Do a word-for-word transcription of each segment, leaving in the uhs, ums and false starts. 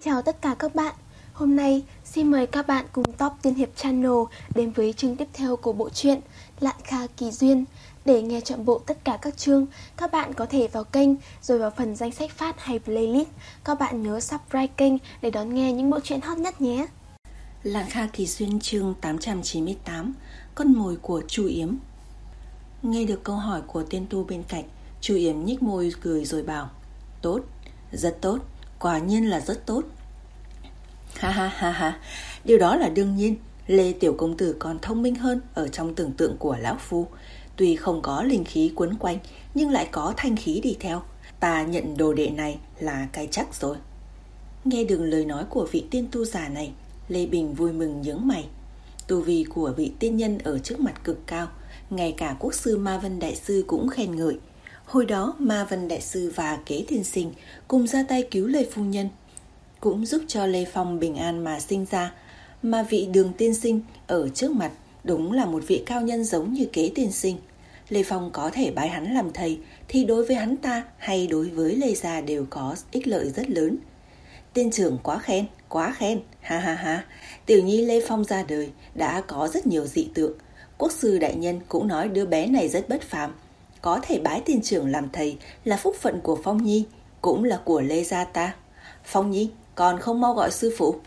Chào tất cả các bạn. Hôm nay xin mời các bạn cùng Top Tiên Hiệp Channel đến với chương tiếp theo của bộ truyện Lạn Kha Kỳ Duyên. Để nghe trọn bộ tất cả các chương, các bạn có thể vào kênh rồi vào phần danh sách phát hay playlist. Các bạn nhớ subscribe kênh để đón nghe những bộ truyện hot nhất nhé. Lạn Kha Kỳ Duyên chương tám trăm chín mươi tám, Con mồi của Chu Yếm. Nghe được câu hỏi của tên tu bên cạnh, Chu Yếm nhếch môi cười rồi bảo: Tốt, rất tốt, quả nhiên là rất tốt. Ha ha ha ha, điều đó là đương nhiên. Lê tiểu công tử còn thông minh hơn ở trong tưởng tượng của lão phu. Tuy không có linh khí quấn quanh, nhưng lại có thanh khí đi theo. Ta nhận đồ đệ này là cái chắc rồi. Nghe được lời nói của vị tiên tu già này, Lê Bình vui mừng nhướng mày. Tu vi của vị tiên nhân ở trước mặt cực cao, ngay cả quốc sư Ma Vân Đại Sư cũng khen ngợi. Hồi đó Ma Vân Đại Sư và Kế Tiên Sinh cùng ra tay cứu Lê phu nhân, cũng giúp cho Lê Phong bình an mà sinh ra. Mà vị Đường tiên sinh ở trước mặt đúng là một vị cao nhân giống như Kế Tiên Sinh. Lê Phong có thể bái hắn làm thầy thì đối với hắn ta hay đối với Lê gia đều có ích lợi rất lớn. Tiên trưởng quá khen, quá khen, ha ha ha. Tiểu nhi Lê Phong ra đời đã có rất nhiều dị tượng. Quốc sư đại nhân cũng nói đứa bé này rất bất phàm. Có thể bái tiên trưởng làm thầy là phúc phận của Phong Nhi, cũng là của Lê gia ta. Phong Nhi, còn không mau gọi sư phụ.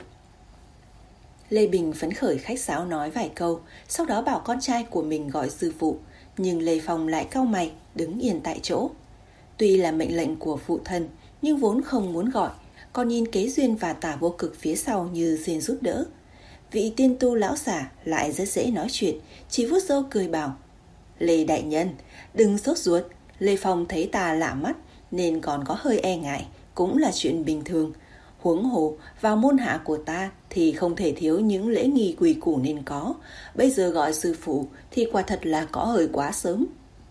Lê Bình phấn khởi khách sáo nói vài câu, sau đó bảo con trai của mình gọi sư phụ. Nhưng Lê Phong lại cau mày, đứng yên tại chỗ. Tuy là mệnh lệnh của phụ thân, nhưng vốn không muốn gọi, còn nhìn Kế Duyên và Tả Vô Cực phía sau như xin giúp đỡ. Vị tiên tu lão giả lại rất dễ nói chuyện, chỉ vuốt râu cười bảo: Lê đại nhân, đừng sốt ruột. Lê Phong thấy ta lạ mắt nên còn có hơi e ngại, cũng là chuyện bình thường. Huống hồ vào môn hạ của ta thì không thể thiếu những lễ nghi quy củ nên có. Bây giờ gọi sư phụ thì quả thật là có hơi quá sớm.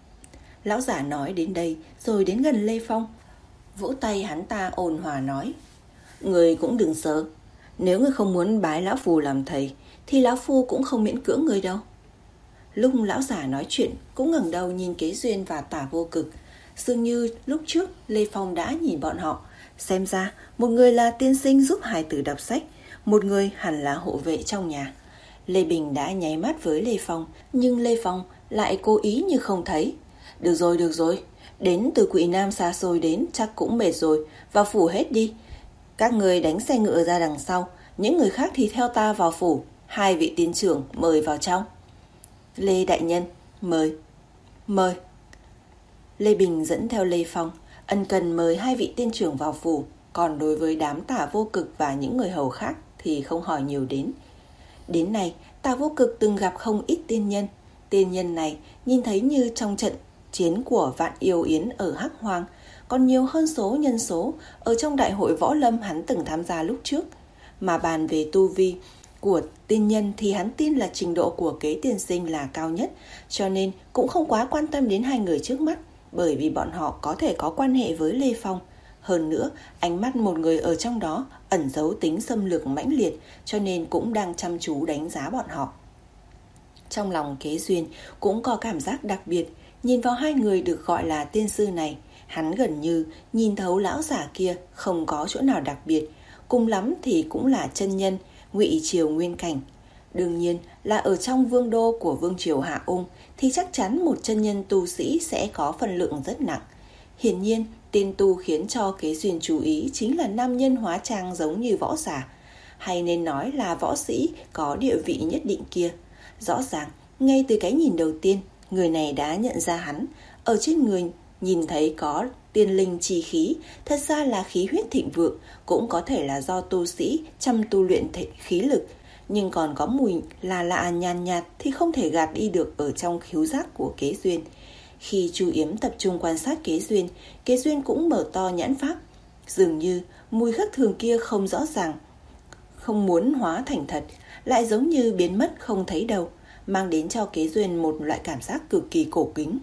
Lão giả nói đến đây rồi đến gần Lê Phong, vỗ tay hắn ta ôn hòa nói: Người cũng đừng sợ. Nếu người không muốn bái lão phu làm thầy thì lão phu cũng không miễn cưỡng người đâu. Lúc lão giả nói chuyện cũng ngẩng đầu nhìn Kế Duyên và Tả Vô Cực. Dường như lúc trước Lê Phong đã nhìn bọn họ. Xem ra một người là tiên sinh giúp hài tử đọc sách, một người hẳn là hộ vệ trong nhà. Lê Bình đã nháy mắt với Lê Phong, nhưng Lê Phong lại cố ý như không thấy. Được rồi, được rồi, đến từ Quỷ Nam xa xôi đến chắc cũng mệt rồi, vào phủ hết đi. Các người đánh xe ngựa ra đằng sau, những người khác thì theo ta vào phủ. Hai vị tiên trưởng mời vào trong. Lê đại nhân, mời. Mời. Lê Bình dẫn theo Lê Phong, ân cần mời hai vị tiên trưởng vào phủ. Còn đối với đám Tả Vô Cực và những người hầu khác thì không hỏi nhiều đến. Đến nay, Tả Vô Cực từng gặp không ít tiên nhân. Tiên nhân này nhìn thấy như trong trận chiến của Vạn Yêu Yến ở Hắc Hoang, còn nhiều hơn số nhân số ở trong đại hội võ lâm hắn từng tham gia lúc trước. Mà bàn về tu vi của tiên nhân thì hắn tin là trình độ của Kế Tiên Sinh là cao nhất, cho nên cũng không quá quan tâm đến hai người trước mắt, bởi vì bọn họ có thể có quan hệ với Lê Phong. Hơn nữa, ánh mắt một người ở trong đó ẩn giấu tính xâm lược mãnh liệt, cho nên cũng đang chăm chú đánh giá bọn họ. Trong lòng Kế Duyên cũng có cảm giác đặc biệt, nhìn vào hai người được gọi là tiên sư này, hắn gần như nhìn thấu lão giả kia không có chỗ nào đặc biệt, cùng lắm thì cũng là chân nhân, ngụy triều nguyên cảnh. Đương nhiên là ở trong vương đô của vương triều Hạ Ung thì chắc chắn một chân nhân tu sĩ sẽ có phần lượng rất nặng. Hiển nhiên, tiên tu khiến cho Kế Duyên chú ý chính là nam nhân hóa trang giống như võ giả, hay nên nói là võ sĩ có địa vị nhất định kia. Rõ ràng, ngay từ cái nhìn đầu tiên, người này đã nhận ra hắn. Ở trên người nhìn thấy có tiên linh chi khí, thật ra là khí huyết thịnh vượng, cũng có thể là do tu sĩ chăm tu luyện thể khí lực. Nhưng còn có mùi là lạ nhàn nhạt thì không thể gạt đi được ở trong khứu giác của Kế Duyên. Khi Chu Yếm tập trung quan sát Kế Duyên, Kế Duyên cũng mở to nhãn pháp. Dường như mùi khác thường kia không rõ ràng, không muốn hóa thành thật, lại giống như biến mất không thấy đâu, mang đến cho Kế Duyên một loại cảm giác cực kỳ cổ kính.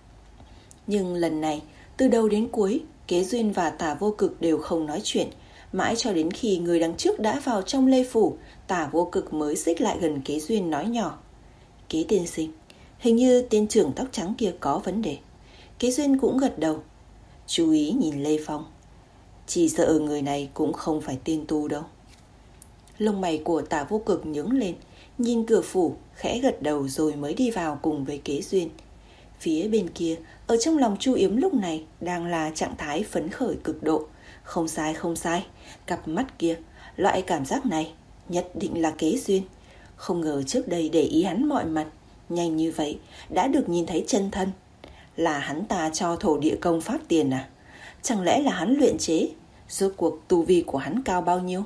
Nhưng lần này, từ đầu đến cuối, Kế Duyên và Tả Vô Cực đều không nói chuyện. Mãi cho đến khi người đằng trước đã vào trong Lê phủ, Tả Vô Cực mới xích lại gần Kế Duyên nói nhỏ: Kế tiên sinh, hình như tiên trưởng tóc trắng kia có vấn đề. Kế Duyên cũng gật đầu, chú ý nhìn Lê Phong. Chỉ sợ người này cũng không phải tiên tu đâu. Lông mày của Tả Vô Cực nhướng lên, nhìn cửa phủ, khẽ gật đầu rồi mới đi vào cùng với Kế Duyên. Phía bên kia, ở trong lòng Chu Yếm lúc này đang là trạng thái phấn khởi cực độ. Không sai, không sai, cặp mắt kia, loại cảm giác này nhất định là Kế Duyên. Không ngờ trước đây để ý hắn mọi mặt, nhanh như vậy đã được nhìn thấy chân thân. Là hắn ta cho thổ địa công pháp tiền à? Chẳng lẽ là hắn luyện chế? Rốt cuộc tu vi của hắn cao bao nhiêu?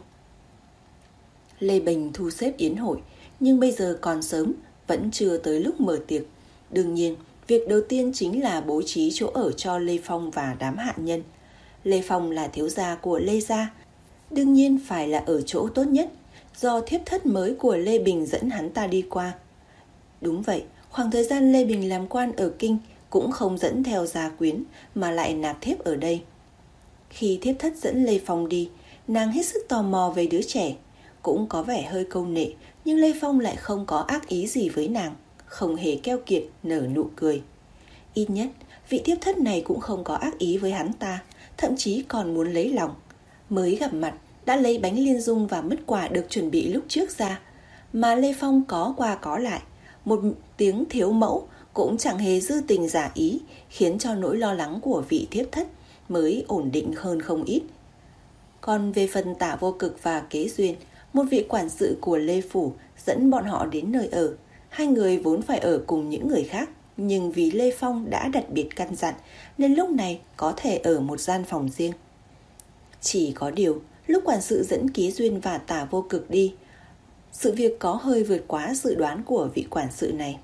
Lê Bình thu xếp yến hội, nhưng bây giờ còn sớm, vẫn chưa tới lúc mở tiệc. Đương nhiên, việc đầu tiên chính là bố trí chỗ ở cho Lê Phong và đám hạ nhân. Lê Phong là thiếu gia của Lê gia, đương nhiên phải là ở chỗ tốt nhất, do thiếp thất mới của Lê Bình dẫn hắn ta đi qua. Đúng vậy, khoảng thời gian Lê Bình làm quan ở Kinh cũng không dẫn theo gia quyến mà lại nạp thiếp ở đây. Khi thiếp thất dẫn Lê Phong đi, nàng hết sức tò mò về đứa trẻ, cũng có vẻ hơi câu nệ, nhưng Lê Phong lại không có ác ý gì với nàng, không hề keo kiệt, nở nụ cười. Ít nhất, vị thiếp thất này cũng không có ác ý với hắn ta, thậm chí còn muốn lấy lòng. Mới gặp mặt, đã lấy bánh liên dung và mứt quả được chuẩn bị lúc trước ra, mà Lê Phong có qua có lại, một tiếng thiếu mẫu cũng chẳng hề dư tình giả ý, khiến cho nỗi lo lắng của vị thiếp thất mới ổn định hơn không ít. Còn về phần Tả Vô Cực và Kế Duyên, một vị quản sự của Lê Phủ dẫn bọn họ đến nơi ở. Hai người vốn phải ở cùng những người khác, nhưng vì Lê Phong đã đặc biệt căn dặn nên lúc này có thể ở một gian phòng riêng. Chỉ có điều, lúc quản sự dẫn Kế Duyên và Tả Vô Cực đi, sự việc có hơi vượt quá dự đoán của vị quản sự này.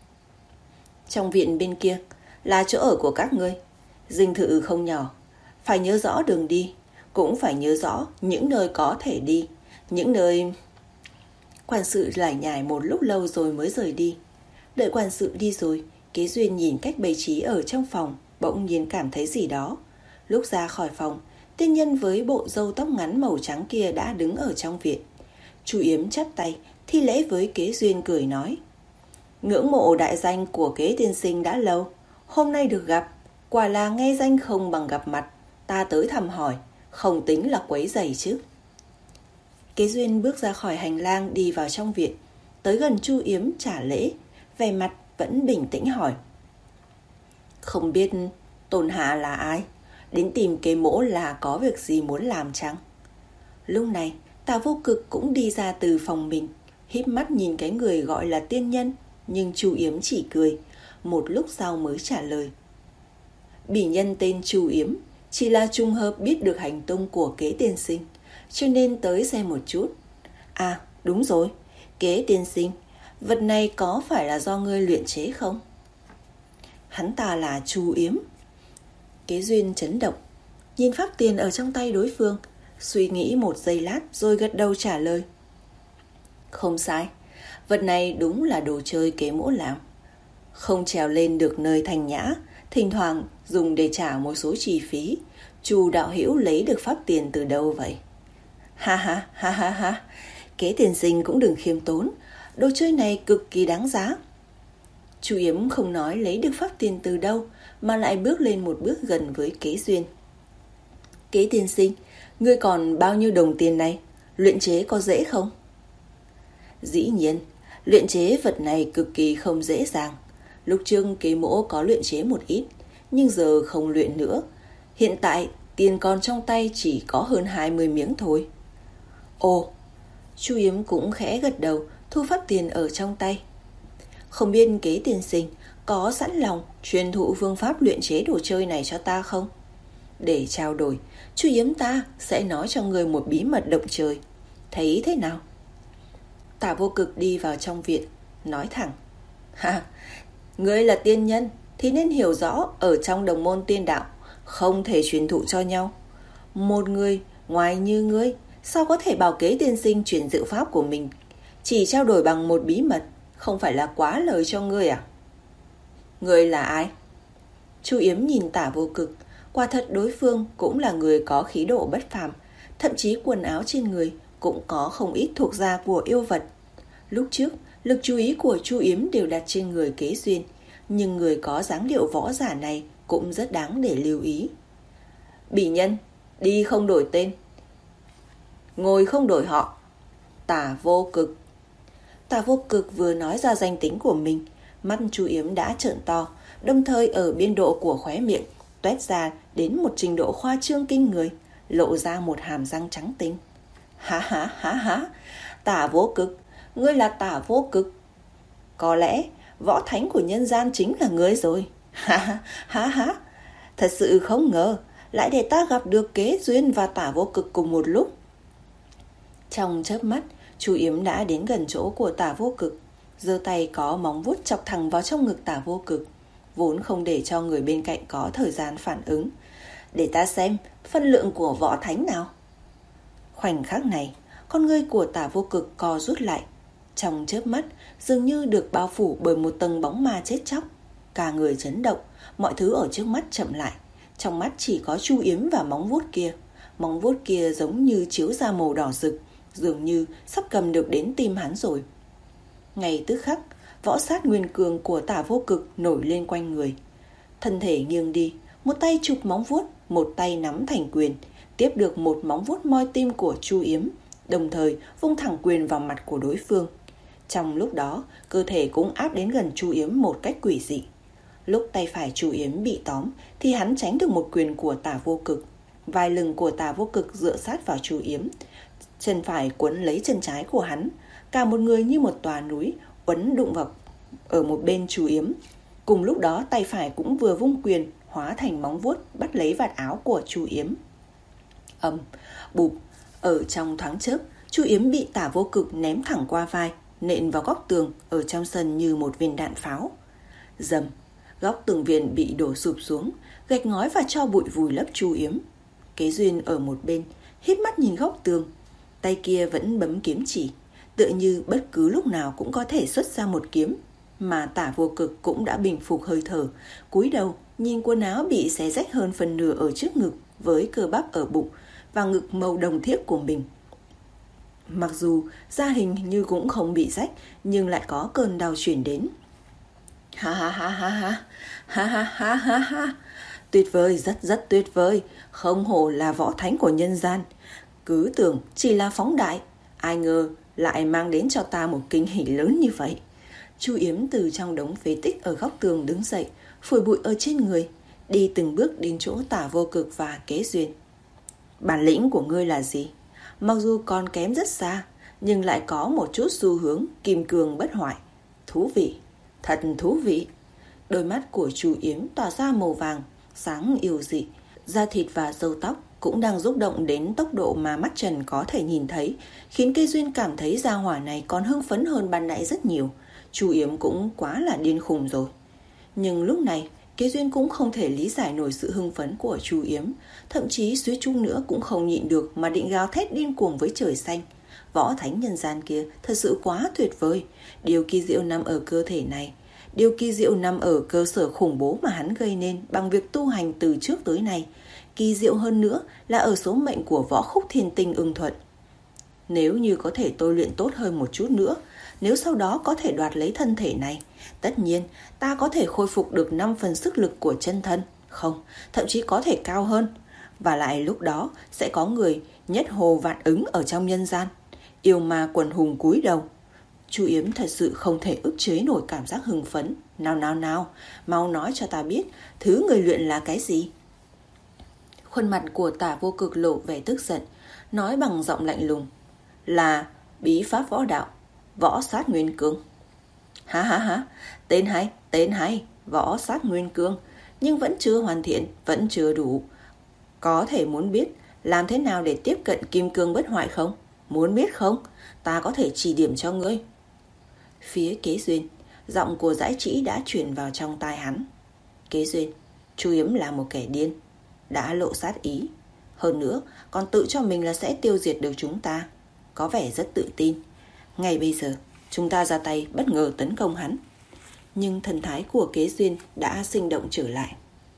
Trong viện bên kia là chỗ ở của các ngươi, dinh thự không nhỏ, phải nhớ rõ đường đi, cũng phải nhớ rõ những nơi có thể đi, những nơi... Quản sự lải nhải một lúc lâu rồi mới rời đi. Đợi quản sự đi rồi, Kế Duyên nhìn cách bày trí ở trong phòng, bỗng nhiên cảm thấy gì đó. Lúc ra khỏi phòng, tiên nhân với bộ râu tóc ngắn màu trắng kia đã đứng ở trong viện. Chu Yếm chắp tay, thi lễ với Kế Duyên cười nói: ngưỡng mộ đại danh của Kế tiên sinh đã lâu, hôm nay được gặp, quả là nghe danh không bằng gặp mặt, ta tới thăm hỏi, không tính là quấy rầy chứ. Kế Duyên bước ra khỏi hành lang đi vào trong viện, tới gần Chu Yếm trả lễ, vẻ mặt vẫn bình tĩnh hỏi: không biết Tôn hạ là ai, đến tìm Kế mỗ là có việc gì muốn làm chăng? Lúc này Tả Vô Cực cũng đi ra từ phòng mình, híp mắt nhìn cái người gọi là tiên nhân, nhưng Chu Yếm chỉ cười, một lúc sau mới trả lời: bỉ nhân tên Chu Yếm, chỉ là trùng hợp biết được hành tung của Kế tiên sinh, cho nên tới xem một chút. À đúng rồi, Kế tiên sinh, vật này có phải là do ngươi luyện chế không? Hắn ta là Chu Yếm. Kế Duyên chấn động, nhìn pháp tiền ở trong tay đối phương, suy nghĩ một giây lát rồi gật đầu trả lời: không sai, vật này đúng là đồ chơi Kế mỗ làm. Không trèo lên được nơi thanh nhã, thỉnh thoảng dùng để trả một số chi phí. Chu đạo hữu lấy được pháp tiền từ đâu vậy? Ha ha ha ha ha, Kế tiên sinh cũng đừng khiêm tốn, đồ chơi này cực kỳ đáng giá. Chu Yếm không nói lấy được pháp tiền từ đâu, mà lại bước lên một bước gần với Kế Duyên. Kế tiên sinh, ngươi còn bao nhiêu đồng tiền này? Luyện chế có dễ không? Dĩ nhiên, luyện chế vật này cực kỳ không dễ dàng. Lúc trước Kế mỗ có luyện chế một ít, nhưng giờ không luyện nữa. Hiện tại tiền còn trong tay chỉ có hơn hai mươi miếng thôi. Ồ, Chu Yếm cũng khẽ gật đầu, thu pháp tiền ở trong tay. Không biết Kế tiên sinh có sẵn lòng truyền thụ phương pháp luyện chế đồ chơi này cho ta không? Để trao đổi, Chu Yếm ta sẽ nói cho người một bí mật động trời. Thấy thế nào? Tả Vô Cực đi vào trong viện, nói thẳng: ha, ngươi là tiên nhân thì nên hiểu rõ ở trong đồng môn tiên đạo không thể truyền thụ cho nhau. Một người ngoài như ngươi sao có thể bảo Kế tiên sinh truyền diệu pháp của mình chỉ trao đổi bằng một bí mật, không phải là quá lời cho ngươi à? Ngươi là ai? Chu Yếm nhìn Tả Vô Cực, quả thật đối phương cũng là người có khí độ bất phàm, thậm chí quần áo trên người cũng có không ít thuộc da của yêu vật. Lúc trước, lực chú ý của Chu Yếm đều đặt trên người Kế Duyên, nhưng người có dáng điệu võ giả này cũng rất đáng để lưu ý. Bỉ nhân, đi không đổi tên, ngồi không đổi họ, Tả Vô Cực. Tả Vô Cực vừa nói ra danh tính của mình, mắt Chu Yếm đã trợn to, đồng thời ở biên độ của khóe miệng toét ra đến một trình độ khoa trương kinh người, lộ ra một hàm răng trắng tinh. Há há há há, Tả Vô Cực, ngươi là Tả Vô Cực. Có lẽ võ thánh của nhân gian chính là ngươi rồi. Ha ha ha ha, thật sự không ngờ lại để ta gặp được Kế Duyên và Tả Vô Cực cùng một lúc. Trong chớp mắt, Chu Yếm đã đến gần chỗ của Tả Vô Cực, giơ tay có móng vuốt chọc thẳng vào trong ngực Tả Vô Cực, vốn không để cho người bên cạnh có thời gian phản ứng. Để ta xem phân lượng của võ thánh nào. Khoảnh khắc này, con ngươi của Tả Vô Cực co rút lại, trong chớp mắt dường như được bao phủ bởi một tầng bóng ma chết chóc. Cả người chấn động, mọi thứ ở trước mắt chậm lại. Trong mắt chỉ có Chu Yếm và móng vuốt kia. Móng vuốt kia giống như chiếu ra màu đỏ rực, dường như sắp cầm được đến tim hắn rồi. Ngay tức khắc, võ sát nguyên cường của Tả Vô Cực nổi lên quanh người. Thân thể nghiêng đi, một tay chụp móng vuốt, một tay nắm thành quyền, tiếp được một móng vuốt moi tim của Chu Yếm, đồng thời vung thẳng quyền vào mặt của đối phương. Trong lúc đó, cơ thể cũng áp đến gần Chu Yếm một cách quỷ dị. Lúc tay phải Chu Yếm bị tóm thì hắn tránh được một quyền của Tả Vô Cực. Vai lưng của Tả Vô Cực dựa sát vào Chu Yếm, chân phải quấn lấy chân trái của hắn, cả một người như một tòa núi uốn đụng vào ở một bên Chu Yếm. Cùng lúc đó tay phải cũng vừa vung quyền hóa thành móng vuốt bắt lấy vạt áo của Chu Yếm. Ầm, bụp, ở trong thoáng chớp, Chu Yếm bị Tả Vô Cực ném thẳng qua vai, nện vào góc tường ở trong sân như một viên đạn pháo. Dầm, góc tường viện bị đổ sụp xuống, gạch ngói và tro bụi vùi lấp Chu Yếm. Kế Duyên ở một bên híp mắt nhìn góc tường, tay kia vẫn bấm kiếm chỉ, tựa như bất cứ lúc nào cũng có thể xuất ra một kiếm. Mà Tả Vô Cực cũng đã bình phục hơi thở, cúi đầu nhìn quần áo bị xé rách hơn phần nửa ở trước ngực với cơ bắp ở bụng và ngực màu đồng thiếc của mình. Mặc dù da hình như cũng không bị rách, nhưng lại có cơn đau chuyển đến. Ha ha ha ha ha, ha ha ha ha ha, tuyệt vời, rất rất tuyệt vời, không hổ là võ thánh của nhân gian. Cứ tưởng chỉ là phóng đại, ai ngờ lại mang đến cho ta một kinh hỉ lớn như vậy. Chu Yếm từ trong đống phế tích ở góc tường đứng dậy, phủi bụi ở trên người, đi từng bước đến chỗ Tả Vô Cực và Kế Duyên. Bản lĩnh của ngươi là gì? Mặc dù còn kém rất xa, nhưng lại có một chút xu hướng kim cương bất hoại. Thú vị, thật thú vị. Đôi mắt của Chu Yếm tỏa ra màu vàng, sáng yêu dị. Da thịt và râu tóc cũng đang rung động đến tốc độ mà mắt trần có thể nhìn thấy, khiến Kế Duyên cảm thấy gia hỏa này còn hưng phấn hơn ban nãy rất nhiều. Chu Yếm cũng quá là điên khùng rồi. Nhưng lúc này, Kế Duyên cũng không thể lý giải nổi sự hưng phấn của Chu Yếm, thậm chí suýt chút nữa cũng không nhịn được mà định gào thét điên cuồng với trời xanh. Võ thánh nhân gian kia thật sự quá tuyệt vời. Điều kỳ diệu nằm ở cơ thể này, điều kỳ diệu nằm ở cơ sở khủng bố mà hắn gây nên bằng việc tu hành từ trước tới nay. Kỳ diệu hơn nữa là ở số mệnh của Võ Khúc Thiên Tinh ưng thuận. Nếu như có thể tôi luyện tốt hơn một chút nữa, nếu sau đó có thể đoạt lấy thân thể này, tất nhiên ta có thể khôi phục được năm phần sức lực của chân thân, không, thậm chí có thể cao hơn. Và lại lúc đó sẽ có người nhất hồ vạn ứng ở trong nhân gian. Yêu ma quần hùng cúi đầu. Chu Yếm thật sự không thể ức chế nổi cảm giác hưng phấn. Nào nào nào, mau nói cho ta biết thứ người luyện là cái gì. Khuôn mặt của Tả Vô Cực lộ vẻ tức giận, nói bằng giọng lạnh lùng: là bí pháp võ đạo, võ sát nguyên cương. Ha ha ha, tên hay, tên hay, võ sát nguyên cương, nhưng vẫn chưa hoàn thiện, vẫn chưa đủ. Có thể muốn biết làm thế nào để tiếp cận kim cương bất hoại không? Muốn biết không? Ta có thể chỉ điểm cho ngươi. Phía Kế Duyên, giọng của Dãi Trĩ đã truyền vào trong tai hắn. Kế Duyên, Chu Yếm là một kẻ điên, đã lộ sát ý. Hơn nữa, còn tự cho mình là sẽ tiêu diệt được chúng ta. Có vẻ rất tự tin. Ngay bây giờ, chúng ta ra tay bất ngờ tấn công hắn. Nhưng thần thái của Kế Duyên đã sinh động trở lại.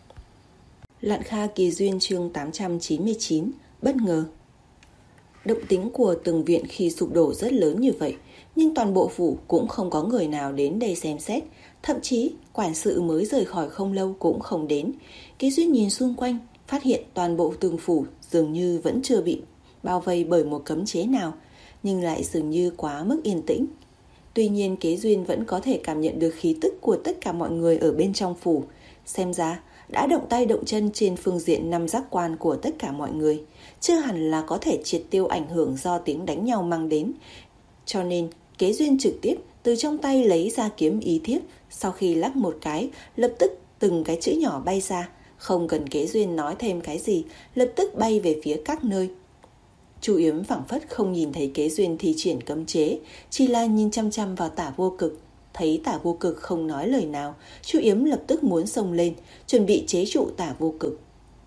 Lạn Kha Kỳ Duyên chương tám trăm chín mươi chín, bất ngờ. Động tính của từng viện khi sụp đổ rất lớn như vậy, nhưng toàn bộ phủ cũng không có người nào đến đây xem xét. Thậm chí quản sự mới rời khỏi không lâu cũng không đến. Kế Duyên nhìn xung quanh, phát hiện toàn bộ tường phủ dường như vẫn chưa bị bao vây bởi một cấm chế nào, nhưng lại dường như quá mức yên tĩnh. Tuy nhiên Kế Duyên vẫn có thể cảm nhận được khí tức của tất cả mọi người ở bên trong phủ. Xem ra đã động tay động chân trên phương diện năm giác quan của tất cả mọi người, chưa hẳn là có thể triệt tiêu ảnh hưởng do tiếng đánh nhau mang đến. Cho nên Kế Duyên trực tiếp từ trong tay lấy ra kiếm ý thiếp, sau khi lắc một cái, lập tức từng cái chữ nhỏ bay ra, không cần Kế Duyên nói thêm cái gì, lập tức bay về phía các nơi. Chu Yếm phảng phất không nhìn thấy Kế Duyên thi triển cấm chế, chỉ là nhìn chăm chăm vào Tả Vô Cực. Thấy Tả Vô Cực không nói lời nào, Chu Yếm lập tức muốn xông lên, chuẩn bị chế trụ Tả Vô Cực.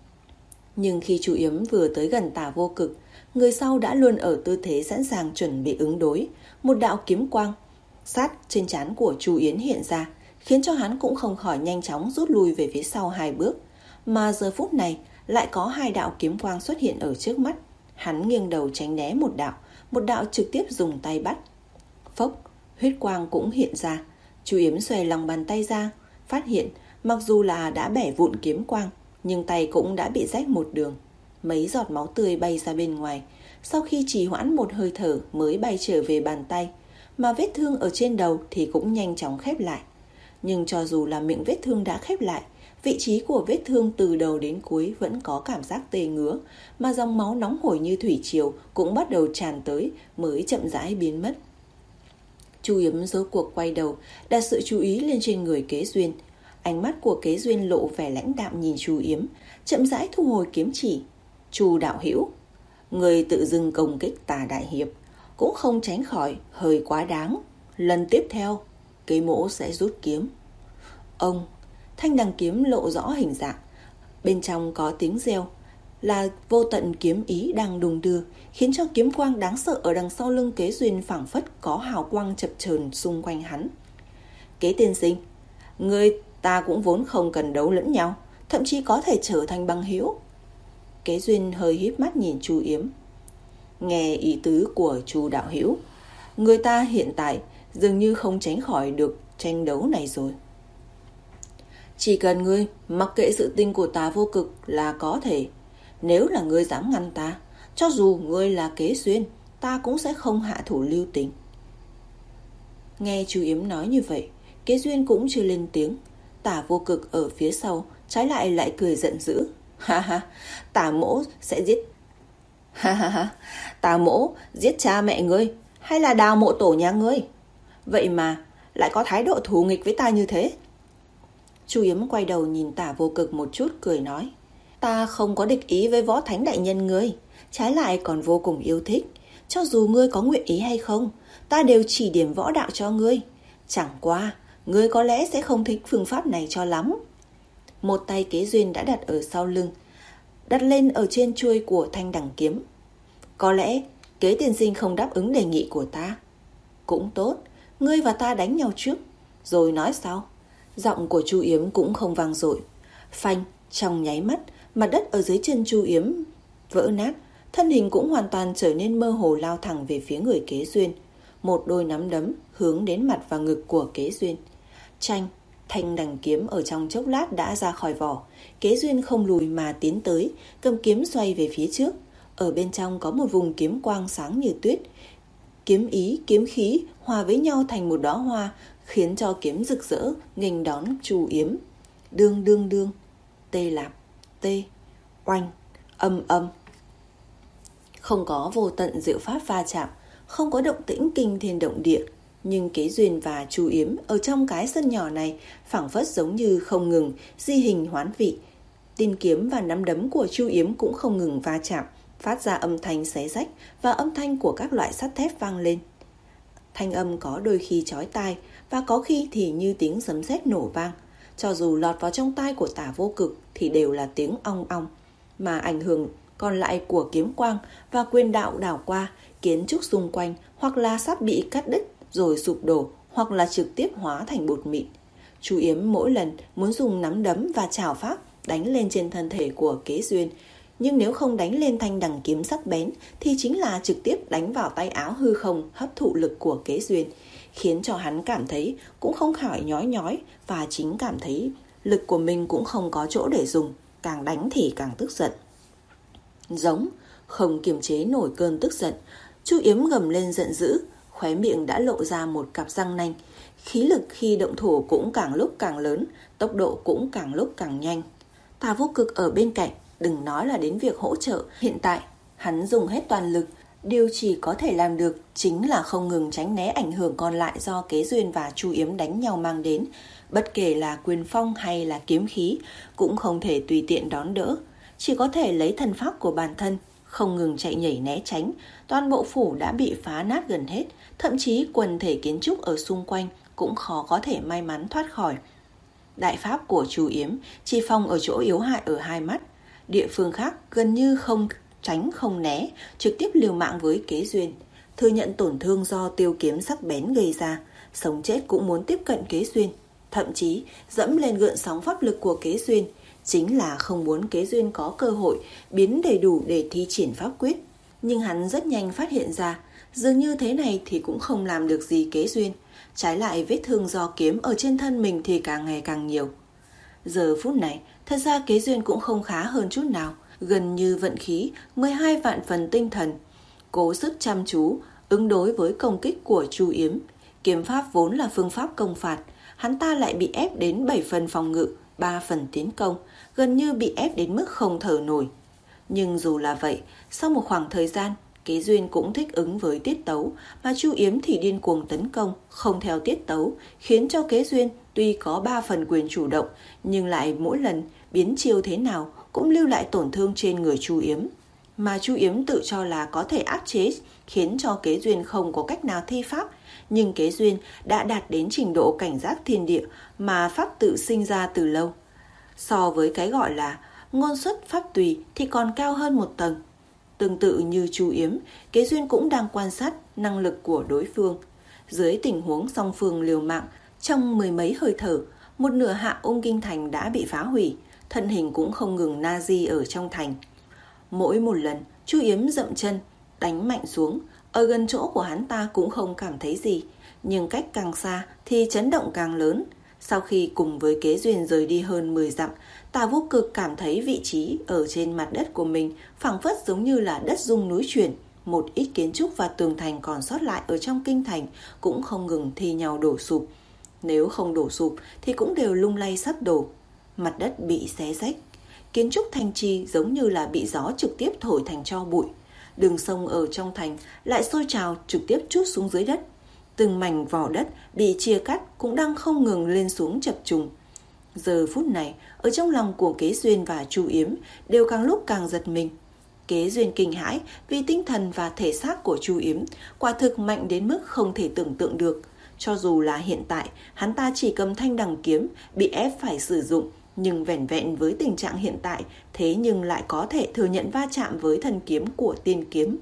Nhưng khi Chu Yếm vừa tới gần Tả Vô Cực, người sau đã luôn ở tư thế sẵn sàng chuẩn bị ứng đối. Một đạo kiếm quang sát trên trán của Chu Yến hiện ra, khiến cho hắn cũng không khỏi nhanh chóng rút lui về phía sau hai bước. Mà giờ phút này lại có hai đạo kiếm quang xuất hiện ở trước mắt. Hắn nghiêng đầu tránh né một đạo, một đạo trực tiếp dùng tay bắt. Phốc, huyết quang cũng hiện ra. Chu Yếm xòe lòng bàn tay ra, phát hiện mặc dù là đã bẻ vụn kiếm quang, nhưng tay cũng đã bị rách một đường. Mấy giọt máu tươi bay ra bên ngoài, sau khi trì hoãn một hơi thở mới bay trở về bàn tay, mà vết thương ở trên đầu thì cũng nhanh chóng khép lại. Nhưng cho dù là miệng vết thương đã khép lại, vị trí của vết thương từ đầu đến cuối vẫn có cảm giác tê ngứa, mà dòng máu nóng hổi như thủy triều cũng bắt đầu tràn tới mới chậm rãi biến mất. Chu Yếm rốt cuộc quay đầu, đặt sự chú ý lên trên người Kế Duyên. Ánh mắt của Kế Duyên lộ vẻ lãnh đạm nhìn Chu Yếm, chậm rãi thu hồi kiếm chỉ. Chu đạo hữu, người tự dưng công kích Tả đại hiệp cũng không tránh khỏi hơi quá đáng. Lần tiếp theo, Kế mỗ sẽ rút kiếm. Ông, thanh đằng kiếm lộ rõ hình dạng, bên trong có tiếng reo, là vô tận kiếm ý đang đùng đưa, khiến cho kiếm quang đáng sợ ở đằng sau lưng Kế Duyên phảng phất có hào quang chập chờn xung quanh hắn. Kế tiên sinh, người ta cũng vốn không cần đấu lẫn nhau, thậm chí có thể trở thành bằng hữu. Kế Duyên hơi híp mắt nhìn Chu Yếm. Nghe ý tứ của Chu đạo hữu, người ta hiện tại dường như không tránh khỏi được tranh đấu này rồi. Chỉ cần ngươi mặc kệ sự tình của Tả Vô Cực là có thể. Nếu là ngươi dám ngăn ta, cho dù ngươi là Kế Duyên, ta cũng sẽ không hạ thủ lưu tình. Nghe Chu Yếm nói như vậy, Kế Duyên cũng chưa lên tiếng. Tả Vô Cực ở phía sau trái lại lại cười giận dữ. Ha ha, Tả mỗ sẽ giết. Ha ha ha, Tả mỗ giết cha mẹ ngươi hay là đào mộ tổ nhà ngươi? Vậy mà lại có thái độ thù nghịch với ta như thế. Chu Yếm quay đầu nhìn Tả Vô Cực một chút, cười nói. Ta không có địch ý với Võ Thánh đại nhân ngươi, trái lại còn vô cùng yêu thích. Cho dù ngươi có nguyện ý hay không, ta đều chỉ điểm võ đạo cho ngươi. Chẳng qua, ngươi có lẽ sẽ không thích phương pháp này cho lắm. Một tay Kế Duyên đã đặt ở sau lưng, đặt lên ở trên chuôi của thanh đằng kiếm. Có lẽ Kế tiên sinh không đáp ứng đề nghị của ta. Cũng tốt, ngươi và ta đánh nhau trước, rồi nói sau. Giọng của Chu Yếm cũng không vang dội. Phanh, trong nháy mắt, mặt đất ở dưới chân Chu Yếm vỡ nát, thân hình cũng hoàn toàn trở nên mơ hồ, lao thẳng về phía người Kế Duyên. Một đôi nắm đấm hướng đến mặt và ngực của Kế Duyên. Tranh, thanh đằng kiếm ở trong chốc lát đã ra khỏi vỏ. Kế Duyên không lùi mà tiến tới, cầm kiếm xoay về phía trước. Ở bên trong có một vùng kiếm quang sáng như tuyết. Kiếm ý, kiếm khí hòa với nhau thành một đóa hoa, khiến cho kiếm rực rỡ nghênh đón Chu Yếm. Đương đương đương, tê lạp, tê, oanh, âm âm. Không có vô tận diệu pháp va chạm, không có động tĩnh kinh thiên động địa, nhưng Kế Duyên và Chu Yếm ở trong cái sân nhỏ này phảng phất giống như không ngừng di hình hoán vị. Tiên kiếm và nắm đấm của Chu Yếm cũng không ngừng va chạm, phát ra âm thanh xé rách và âm thanh của các loại sắt thép vang lên. Thanh âm có đôi khi chói tai và có khi thì như tiếng sấm sét nổ vang. Cho dù lọt vào trong tai của Tả Vô Cực thì đều là tiếng ong ong, mà ảnh hưởng còn lại của kiếm quang và quyền đạo đảo qua, kiến trúc xung quanh hoặc là sắp bị cắt đứt rồi sụp đổ, hoặc là trực tiếp hóa thành bột mịn. Chu Yếm mỗi lần muốn dùng nắm đấm và chảo pháp đánh lên trên thân thể của Kế Duyên, nhưng nếu không đánh lên thanh đằng kiếm sắc bén thì chính là trực tiếp đánh vào tay áo hư không hấp thụ lực của Kế Duyên, khiến cho hắn cảm thấy cũng không khỏi nhói nhói và chính cảm thấy lực của mình cũng không có chỗ để dùng. càng đánh thì càng tức giận. Giống, không kiềm chế nổi cơn tức giận, Chu Yếm gầm lên giận dữ, khóe miệng đã lộ ra một cặp răng nanh. Khí lực khi động thủ cũng càng lúc càng lớn, tốc độ cũng càng lúc càng nhanh. Tà Vô Cực ở bên cạnh, đừng nói là đến việc hỗ trợ, hiện tại hắn dùng hết toàn lực, điều chỉ có thể làm được chính là không ngừng tránh né ảnh hưởng còn lại do Kế Duyên và Chu Yếm đánh nhau mang đến. Bất kể là quyền phong hay là kiếm khí, cũng không thể tùy tiện đón đỡ, chỉ có thể lấy thần pháp của bản thân, không ngừng chạy nhảy né tránh. Toàn bộ phủ đã bị phá nát gần hết, thậm chí quần thể kiến trúc ở xung quanh cũng khó có thể may mắn thoát khỏi. Đại pháp của Chu Yếm chỉ phòng ở chỗ yếu hại ở hai mắt, địa phương khác gần như không tránh không né, trực tiếp liều mạng với Kế Duyên, thừa nhận tổn thương do tiêu kiếm sắc bén gây ra, sống chết cũng muốn tiếp cận Kế Duyên, thậm chí dẫm lên gợn sóng pháp lực của Kế Duyên, chính là không muốn Kế Duyên có cơ hội biến đầy đủ để thi triển pháp quyết. Nhưng hắn rất nhanh phát hiện ra, dường như thế này thì cũng không làm được gì Kế Duyên, trái lại vết thương do kiếm ở trên thân mình thì càng ngày càng nhiều. Giờ phút này, thật ra Kế Duyên cũng không khá hơn chút nào, gần như vận khí mười hai vạn phần tinh thần, cố sức chăm chú ứng đối với công kích của Chu Yếm. Kiếm pháp vốn là phương pháp công phạt, hắn ta lại bị ép đến bảy phần phòng ngự, ba phần tiến công, gần như bị ép đến mức không thở nổi. Nhưng dù là vậy, sau một khoảng thời gian, Kế Duyên cũng thích ứng với tiết tấu, mà Chu Yếm thì điên cuồng tấn công, không theo tiết tấu, khiến cho Kế Duyên tuy có ba phần quyền chủ động, nhưng lại mỗi lần biến chiêu thế nào cũng lưu lại tổn thương trên người Chu Yếm. Mà Chu Yếm tự cho là có thể áp chế, khiến cho Kế Duyên không có cách nào thi pháp, nhưng Kế Duyên đã đạt đến trình độ cảnh giác thiên địa mà pháp tự sinh ra từ lâu. So với cái gọi là ngôn xuất pháp tùy thì còn cao hơn một tầng. Tương tự như Chu Yếm, Kế Duyên cũng đang quan sát năng lực của đối phương. Dưới tình huống song phương liều mạng, trong mười mấy hơi thở, một nửa hạ Ung Kinh Thành đã bị phá hủy, thân hình cũng không ngừng na di ở trong thành. Mỗi một lần, Chu Yếm dậm chân, đánh mạnh xuống, ở gần chỗ của hắn ta cũng không cảm thấy gì, nhưng cách càng xa thì chấn động càng lớn. Sau khi cùng với Kế Duyên rời đi hơn mười dặm, Tà Vô Cực cảm thấy vị trí ở trên mặt đất của mình phảng phất giống như là đất rung núi chuyển. Một ít kiến trúc và tường thành còn sót lại ở trong kinh thành cũng không ngừng thi nhau đổ sụp. Nếu không đổ sụp thì cũng đều lung lay sắp đổ. Mặt đất bị xé rách, kiến trúc thành trì giống như là bị gió trực tiếp thổi thành tro bụi. Đường sông ở trong thành lại sôi trào trực tiếp trút xuống dưới đất. Từng mảnh vỏ đất bị chia cắt cũng đang không ngừng lên xuống chập trùng. Giờ phút này, ở trong lòng của Kế Duyên và Chu Yếm đều càng lúc càng giật mình. Kế Duyên kinh hãi vì tinh thần và thể xác của Chu Yếm quả thực mạnh đến mức không thể tưởng tượng được. Cho dù là hiện tại, hắn ta chỉ cầm thanh đằng kiếm, bị ép phải sử dụng, nhưng vẻn vẹn với tình trạng hiện tại, thế nhưng lại có thể thừa nhận va chạm với thần kiếm của tiên kiếm.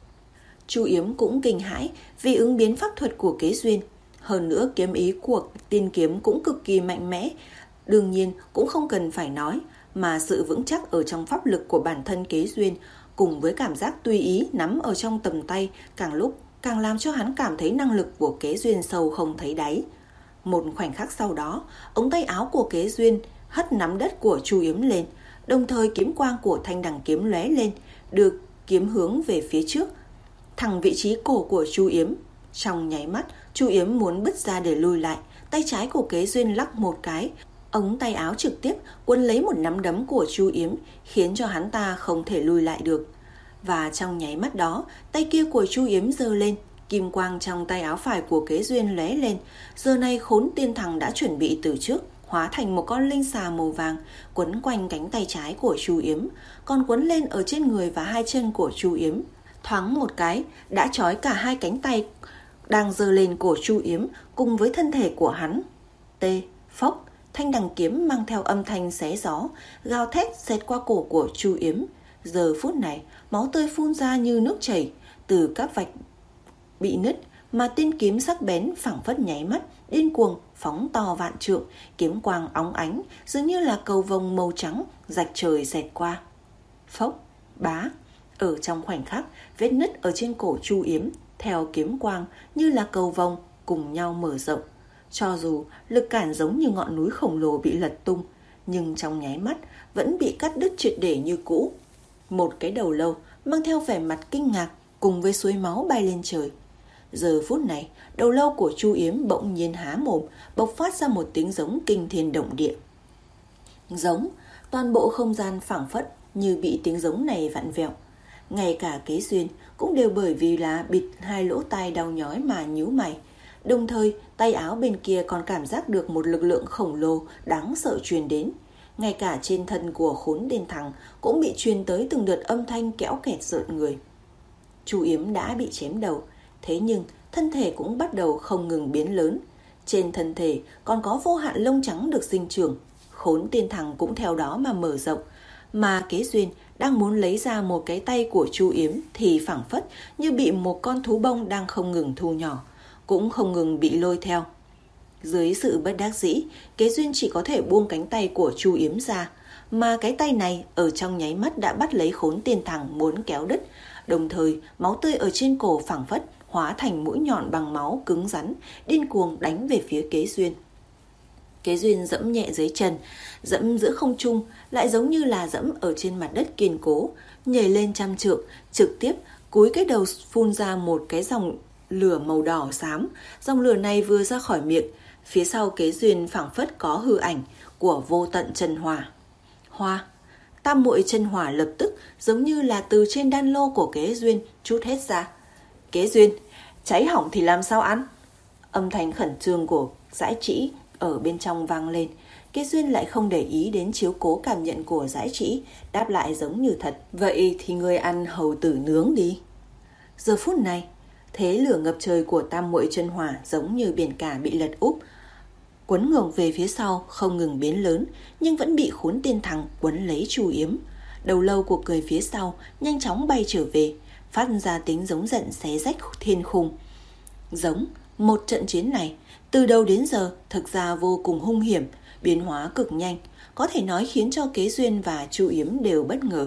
Chu Yếm cũng kinh hãi vì ứng biến pháp thuật của Kế Duyên. Hơn nữa kiếm ý của tiên kiếm cũng cực kỳ mạnh mẽ. Đương nhiên cũng không cần phải nói, mà sự vững chắc ở trong pháp lực của bản thân Kế Duyên cùng với cảm giác tùy ý nắm ở trong tầm tay càng lúc càng làm cho hắn cảm thấy năng lực của Kế Duyên sâu không thấy đáy. Một khoảnh khắc sau đó, ống tay áo của Kế Duyên hất nắm đất của Chu Yếm lên, đồng thời kiếm quang của thanh đằng kiếm lóe lên, được kiếm hướng về phía trước, thẳng vị trí cổ của Chu Yếm. Trong nháy mắt, Chu Yếm muốn bứt ra để lùi lại, tay trái của Kế Duyên lắc một cái, ống tay áo trực tiếp quấn lấy một nắm đấm của Chu Yếm, khiến cho hắn ta không thể lùi lại được. Và trong nháy mắt đó, tay kia của Chu Yếm giơ lên, kim quang trong tay áo phải của Kế Duyên lóe lên. Giờ này Khốn Tiên Thằng đã chuẩn bị từ trước, hóa thành một con linh xà màu vàng, quấn quanh cánh tay trái của Chu Yếm, còn quấn lên ở trên người và hai chân của Chu Yếm. Thoáng một cái, đã trói cả hai cánh tay đang giơ lên của Chu Yếm cùng với thân thể của hắn. Tê, phốc, thanh đằng kiếm mang theo âm thanh xé gió, gào thét xẹt qua cổ của Chu Yếm. Giờ phút này, máu tươi phun ra như nước chảy từ các vạch bị nứt, mà tiên kiếm sắc bén phảng phất nháy mắt, điên cuồng phóng to vạn trượng, kiếm quang óng ánh, dường như là cầu vồng màu trắng rạch trời xẹt qua. Phốc, bá, ở trong khoảnh khắc, vết nứt ở trên cổ Chu Yếm theo kiếm quang như là cầu vồng cùng nhau mở rộng. Cho dù lực cản giống như ngọn núi khổng lồ bị lật tung, nhưng trong nháy mắt vẫn bị cắt đứt triệt để như cũ. Một cái đầu lâu mang theo vẻ mặt kinh ngạc cùng với suối máu bay lên trời. Giờ phút này, đầu lâu của Chu Yếm bỗng nhiên há mồm, bộc phát ra một tiếng giống kinh thiên động địa. Giống, toàn bộ không gian phảng phất như bị tiếng giống này vặn vẹo. Ngay cả Kế Duyên cũng đều bởi vì là bịt hai lỗ tai đau nhói mà nhíu mày. Đồng thời, tay áo bên kia còn cảm giác được một lực lượng khổng lồ đáng sợ truyền đến. Ngay cả trên thân của Khốn Tên Thằng cũng bị truyền tới từng đợt âm thanh kẽo kẹt rợn người. Chu Yếm đã bị chém đầu, thế nhưng thân thể cũng bắt đầu không ngừng biến lớn. Trên thân thể còn có vô hạn lông trắng được sinh trưởng. Khốn Tên Thằng cũng theo đó mà mở rộng. Mà Kế Duyên đang muốn lấy ra một cái tay của Chu Yếm thì phảng phất như bị một con thú bông đang không ngừng thu nhỏ, cũng không ngừng bị lôi theo. Dưới sự bất đắc dĩ, Kế Duyên chỉ có thể buông cánh tay của Chu Yếm ra, mà cái tay này ở trong nháy mắt đã bắt lấy Khốn Tên Thằng muốn kéo đứt. Đồng thời, máu tươi ở trên cổ phảng phất hóa thành mũi nhọn bằng máu cứng rắn, điên cuồng đánh về phía Kế Duyên. Kế Duyên dẫm nhẹ dưới chân, dẫm giữa không trung, lại giống như là dẫm ở trên mặt đất kiên cố, nhảy lên trăm trượng, trực tiếp cúi cái đầu phun ra một cái dòng lửa màu đỏ xám. Dòng lửa này vừa ra khỏi miệng, phía sau Kế Duyên phảng phất có hư ảnh của vô tận chân hỏa. Hoa, tam muội chân hỏa lập tức giống như là từ trên đan lô của Kế Duyên trút hết ra. Kế Duyên, cháy hỏng thì làm sao ăn? Âm thanh khẩn trương của Dãi Trĩ ở bên trong vang lên. Kế Duyên lại không để ý đến chiếu cố cảm nhận của Dãi Trĩ, đáp lại giống như thật. Vậy thì ngươi ăn hầu tử nướng đi. Giờ phút này, thế lửa ngập trời của tam muội chân hỏa giống như biển cả bị lật úp, quấn ngược về phía sau, không ngừng biến lớn, nhưng vẫn bị Khốn Tên Thằng quấn lấy Chu Yếm. Đầu lâu của người phía sau nhanh chóng bay trở về, phát ra tiếng giống giận xé rách thiên khung. Giống, một trận chiến này từ đầu đến giờ thực ra vô cùng hung hiểm, biến hóa cực nhanh, có thể nói khiến cho Kế Duyên và Chu Yếm đều bất ngờ.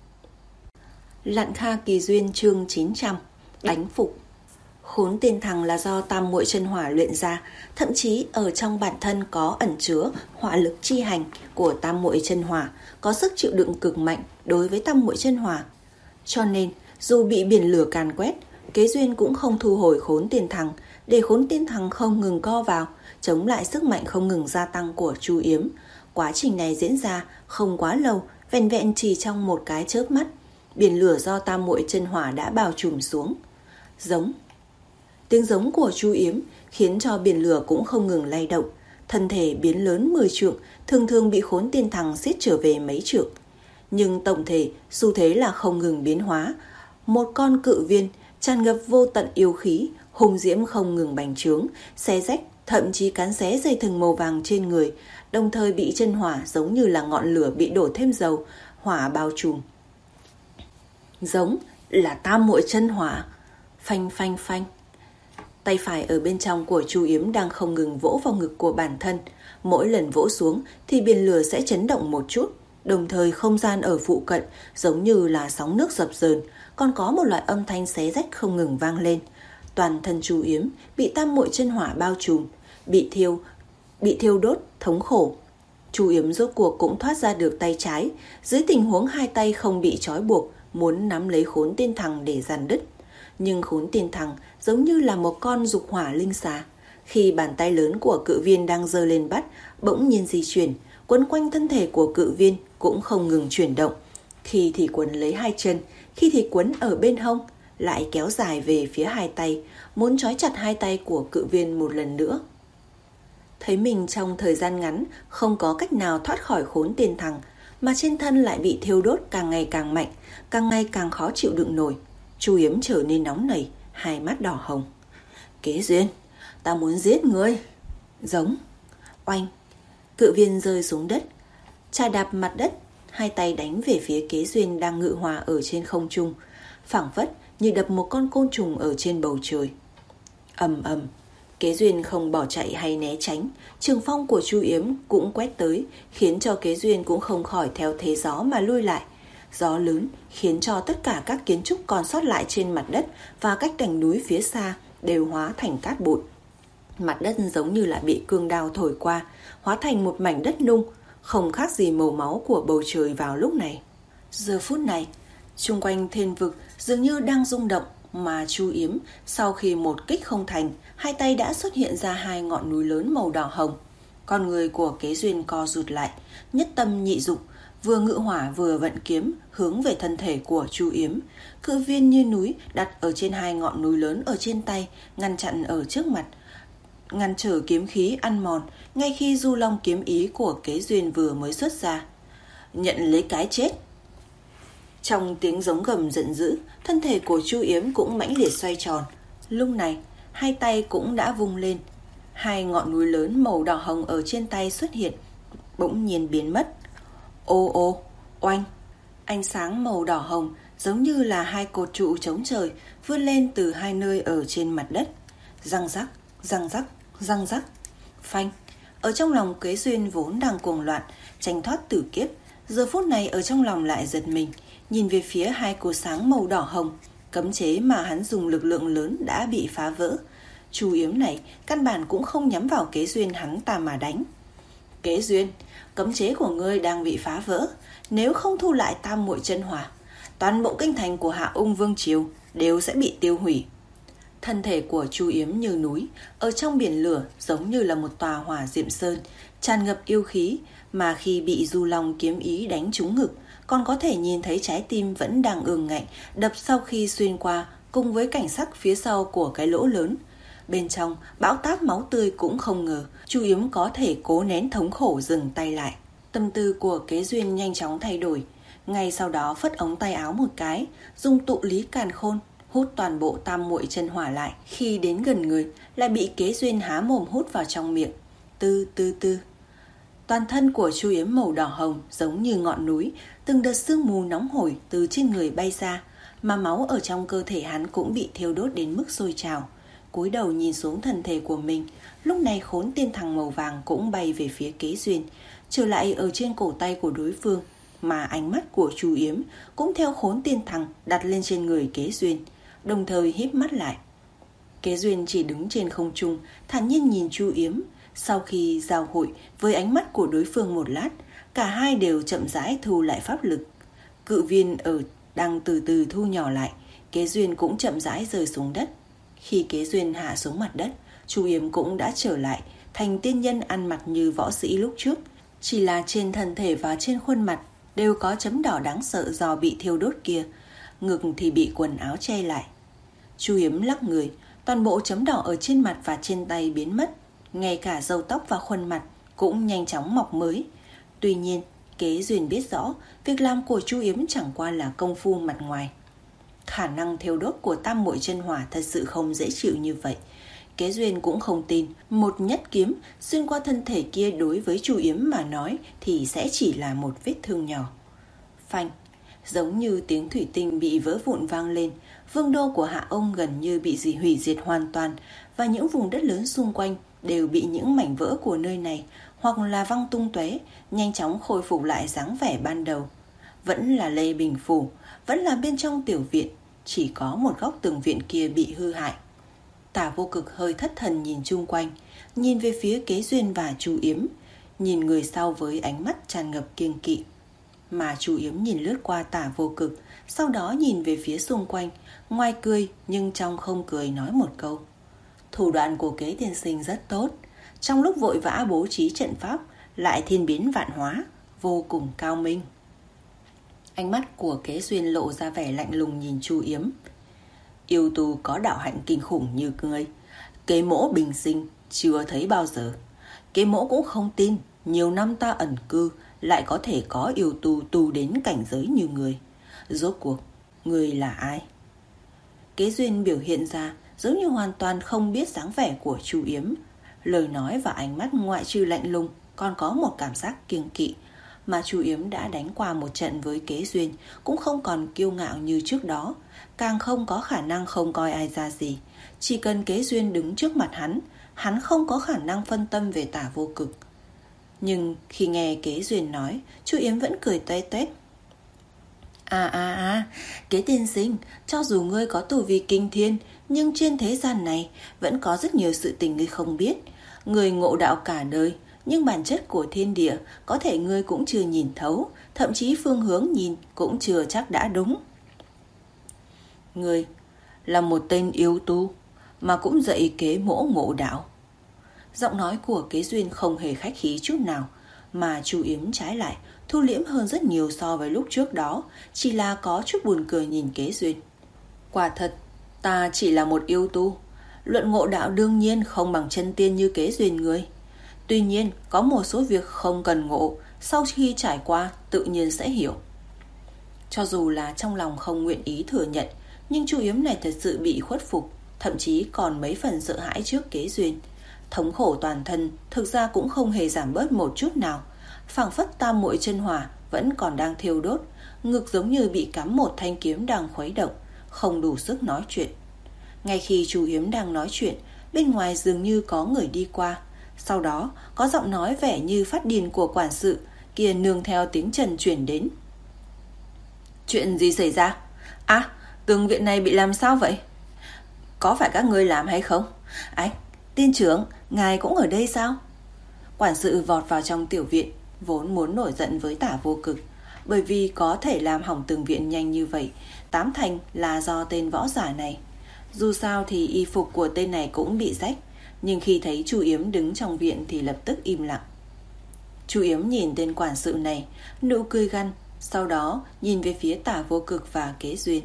Lặn Kha Kỳ Duyên chương chín trăm, đánh phục. Khốn Tên Thằng là do tam muội chân hỏa luyện ra, thậm chí ở trong bản thân có ẩn chứa hỏa lực chi hành của tam muội chân hỏa, có sức chịu đựng cực mạnh đối với tam muội chân hỏa. Cho nên, dù bị biển lửa càn quét, Kế Duyên cũng không thu hồi Khốn Tên Thằng, để Khốn Tên Thằng không ngừng co vào, chống lại sức mạnh không ngừng gia tăng của Chu Yếm. Quá trình này diễn ra không quá lâu, vẹn vẹn chỉ trong một cái chớp mắt, biển lửa do tam muội chân hỏa đã bao trùm xuống. Giống. Tiếng giống của Chu Yếm khiến cho biển lửa cũng không ngừng lay động, thân thể biến lớn mười trượng, thường thường bị Khốn Tên Thằng siết trở về mấy trượng. Nhưng tổng thể, xu thế là không ngừng biến hóa. Một con cự viên tràn ngập vô tận yêu khí, hung diễm không ngừng bành trướng, xé rách, thậm chí cán xé dây thừng màu vàng trên người, đồng thời bị chân hỏa giống như là ngọn lửa bị đổ thêm dầu, hỏa bao trùm. Giống là tam muội chân hỏa. Phanh phanh phanh. Tay phải ở bên trong của Chu Yếm đang không ngừng vỗ vào ngực của bản thân. Mỗi lần vỗ xuống thì biển lửa sẽ chấn động một chút, đồng thời không gian ở phụ cận giống như là sóng nước dập dờn, còn có một loại âm thanh xé rách không ngừng vang lên. Toàn thân Chu Yếm bị tam muội chân hỏa bao trùm, bị thiêu, bị thiêu đốt, thống khổ. Chu Yếm rốt cuộc cũng thoát ra được tay trái, dưới tình huống hai tay không bị trói buộc, muốn nắm lấy Khốn Tên Thằng để giàn đứt. Nhưng Khốn Tên Thằng giống như là một con dục hỏa linh xà. Khi bàn tay lớn của cự viên đang giơ lên bắt, bỗng nhiên di chuyển, quấn quanh thân thể của cự viên cũng không ngừng chuyển động. Khi thì quấn lấy hai chân, khi thì quấn ở bên hông, lại kéo dài về phía hai tay, muốn trói chặt hai tay của cự viên một lần nữa. Thấy mình trong thời gian ngắn không có cách nào thoát khỏi Khốn Tên Thằng, mà trên thân lại bị thiêu đốt càng ngày càng mạnh, càng ngày càng khó chịu đựng nổi, Chu Yếm trở nên nóng nảy, hai mắt đỏ hồng. Kế Duyên, ta muốn giết ngươi. Giống. Oanh. Cự viên rơi xuống đất, chà đạp mặt đất, hai tay đánh về phía Kế Duyên đang ngự hòa ở trên không trung, phảng phất như đập một con côn trùng ở trên bầu trời. Ầm ầm. Kế Duyên không bỏ chạy hay né tránh, trường phong của Chu Yếm cũng quét tới, khiến cho Kế Duyên cũng không khỏi theo thế gió mà lui lại. Gió lớn khiến cho tất cả các kiến trúc còn sót lại trên mặt đất và cách đỉnh núi phía xa đều hóa thành cát bụi. Mặt đất giống như là bị cương đao thổi qua, hóa thành một mảnh đất nung, không khác gì màu máu của bầu trời vào lúc này. Giờ phút này, xung quanh thiên vực dường như đang rung động, mà Chu Yếm sau khi một kích không thành, hai tay đã xuất hiện ra hai ngọn núi lớn màu đỏ hồng. Con người của Kế Duyên co rụt lại, nhất tâm nhị dụng, vừa ngự hỏa vừa vận kiếm hướng về thân thể của Chu Yếm. Cự viên như núi đặt ở trên hai ngọn núi lớn ở trên tay, ngăn chặn ở trước mặt, ngăn trở kiếm khí ăn mòn ngay khi du long kiếm ý của Kế Duyên vừa mới xuất ra. Nhận lấy cái chết. Trong tiếng giống gầm giận dữ, thân thể của Chu Yếm cũng mãnh liệt xoay tròn. Lúc này, hai tay cũng đã vung lên. Hai ngọn núi lớn màu đỏ hồng ở trên tay xuất hiện, bỗng nhiên biến mất. Ô ô, oanh. Ánh sáng màu đỏ hồng giống như là hai cột trụ chống trời vươn lên từ hai nơi ở trên mặt đất. Răng rắc, răng rắc, răng rắc. Phanh. Ở trong lòng Kế Duyên vốn đang cuồng loạn, tranh thoát tử kiếp, giờ phút này ở trong lòng lại giật mình, nhìn về phía hai cột sáng màu đỏ hồng. Cấm chế mà hắn dùng lực lượng lớn đã bị phá vỡ. Chu Yếm này căn bản cũng không nhắm vào Kế Duyên hắn ta mà đánh. Kế Duyên, cấm chế của ngươi đang bị phá vỡ. Nếu không thu lại tam muội chân hỏa, toàn bộ kinh thành của Hạ Ung Vương Triều đều sẽ bị tiêu hủy. Thân thể của Chu Yếm như núi, ở trong biển lửa giống như là một tòa hỏa diệm sơn, tràn ngập yêu khí, mà khi bị du long kiếm ý đánh trúng ngực, còn có thể nhìn thấy trái tim vẫn đang ương ngạnh, đập sau khi xuyên qua, cùng với cảnh sắc phía sau của cái lỗ lớn. Bên trong, bão táp máu tươi cũng không ngờ, Chu Yếm có thể cố nén thống khổ dừng tay lại. Tâm tư của Kế Duyên nhanh chóng thay đổi. Ngay sau đó phất ống tay áo một cái, dùng tụ lý càn khôn, hút toàn bộ tam muội chân hỏa lại. Khi đến gần người, lại bị Kế Duyên há mồm hút vào trong miệng. Tư tư tư. Toàn thân của Chu Yếm màu đỏ hồng giống như ngọn núi, từng đợt sương mù nóng hổi từ trên người bay ra, mà máu ở trong cơ thể hắn cũng bị thiêu đốt đến mức sôi trào. Cúi đầu nhìn xuống thân thể của mình, lúc này khốn tiên thằng màu vàng cũng bay về phía Kế Duyên, trở lại ở trên cổ tay của đối phương, mà ánh mắt của Chu Yếm cũng theo khốn tiên thằng đặt lên trên người Kế Duyên, đồng thời híp mắt lại. Kế Duyên chỉ đứng trên không trung, thản nhiên nhìn Chu Yếm. Sau khi giao hội với ánh mắt của đối phương một lát, cả hai đều chậm rãi thu lại pháp lực. Cự viên ở đang từ từ thu nhỏ lại, Kế Duyên cũng chậm rãi rơi xuống đất. Khi Kế Duyên hạ xuống mặt đất, Chu Yếm cũng đã trở lại thành tiên nhân ăn mặc như võ sĩ lúc trước, chỉ là trên thân thể và trên khuôn mặt đều có chấm đỏ đáng sợ do bị thiêu đốt kia, ngực thì bị quần áo che lại. Chu Yếm lắc người, toàn bộ chấm đỏ ở trên mặt và trên tay biến mất, ngay cả râu tóc và khuôn mặt cũng nhanh chóng mọc mới. Tuy nhiên, Kế Duyên biết rõ việc làm của Chu Yếm chẳng qua là công phu mặt ngoài. Khả năng thiêu đốt của tam muội chân hỏa thật sự không dễ chịu như vậy. Kế Duyên cũng không tin một nhất kiếm xuyên qua thân thể kia đối với Chu Yếm mà nói thì sẽ chỉ là một vết thương nhỏ. Phanh, giống như tiếng thủy tinh bị vỡ vụn vang lên, vương đô của Hạ Ông gần như bị dị hủy diệt hoàn toàn, và những vùng đất lớn xung quanh đều bị những mảnh vỡ của nơi này hoặc là văng tung tóe, nhanh chóng khôi phục lại dáng vẻ ban đầu. Vẫn là Lê Bình Phủ, vẫn là bên trong tiểu viện, chỉ có một góc tường viện kia bị hư hại. Tả Vô Cực hơi thất thần nhìn chung quanh, nhìn về phía Kế Duyên và Chu Yếm, nhìn người sau với ánh mắt tràn ngập kiêng kỵ. Mà Chu Yếm nhìn lướt qua Tả Vô Cực, sau đó nhìn về phía xung quanh, ngoài cười nhưng trong không cười nói một câu: thủ đoạn của Kế tiên sinh rất tốt, trong lúc vội vã bố trí trận pháp lại thiên biến vạn hóa, vô cùng cao minh. Ánh mắt của Kế Duyên lộ ra vẻ lạnh lùng nhìn Chu Yếm. Yêu tu có đạo hạnh kinh khủng như ngươi, Kế mỗ bình sinh chưa thấy bao giờ. Kế mỗ cũng không tin nhiều năm ta ẩn cư lại có thể có yêu tu tu đến cảnh giới như ngươi. Rốt cuộc ngươi là ai? Kế Duyên biểu hiện ra giống như hoàn toàn không biết dáng vẻ của Chu Yếm. Lời nói và ánh mắt ngoại trừ lạnh lùng còn có một cảm giác kiêng kỵ. Mà Chu Yếm đã đánh qua một trận với Kế Duyên cũng không còn kiêu ngạo như trước đó, càng không có khả năng không coi ai ra gì. Chỉ cần Kế Duyên đứng trước mặt hắn, hắn không có khả năng phân tâm về Tả Vô Cực. Nhưng khi nghe Kế Duyên nói, Chu Yếm vẫn cười tuét tuét. À à à, Kế tiên sinh, cho dù ngươi có tu vi kinh thiên, nhưng trên thế gian này vẫn có rất nhiều sự tình ngươi không biết. Ngươi ngộ đạo cả đời, nhưng bản chất của thiên địa có thể ngươi cũng chưa nhìn thấu, thậm chí phương hướng nhìn cũng chưa chắc đã đúng. Ngươi là một tên yêu tu mà cũng dạy kế mỗ ngộ đạo. Giọng nói của Kế Duyên không hề khách khí chút nào, mà Chu Yếm trái lại thu liễm hơn rất nhiều so với lúc trước đó, chỉ là có chút buồn cười nhìn Kế Duyên. Quả thật, ta chỉ là một yêu tu, luận ngộ đạo đương nhiên không bằng chân tiên như Kế Duyên ngươi. Tuy nhiên, có một số việc không cần ngộ, sau khi trải qua tự nhiên sẽ hiểu. Cho dù là trong lòng không nguyện ý thừa nhận, nhưng Chu Yếm này thật sự bị khuất phục, thậm chí còn mấy phần sợ hãi trước Kế Duyên. Thống khổ toàn thân thực ra cũng không hề giảm bớt một chút nào, phảng phất tam muội chân hỏa vẫn còn đang thiêu đốt, ngực giống như bị cắm một thanh kiếm đang khuấy động, không đủ sức nói chuyện. Ngay khi Chu Yếm đang nói chuyện, bên ngoài dường như có người đi qua. Sau đó có giọng nói vẻ như phát điên của quản sự kia nương theo tiếng trần chuyển đến. Chuyện gì xảy ra? À, tường viện này bị làm sao vậy? Có phải các ngươi làm hay không? Anh, tiên trưởng, ngài cũng ở đây sao? Quản sự vọt vào trong tiểu viện, vốn muốn nổi giận với Tả Vô Cực, bởi vì có thể làm hỏng tường viện nhanh như vậy, tám thành là do tên võ giả này. Dù sao thì y phục của tên này cũng bị rách, nhưng khi thấy Chu Yếm đứng trong viện thì lập tức im lặng. Chu Yếm nhìn tên quản sự này, nụ cười gằn, sau đó nhìn về phía Tả Vô Cực và Kế Duyên.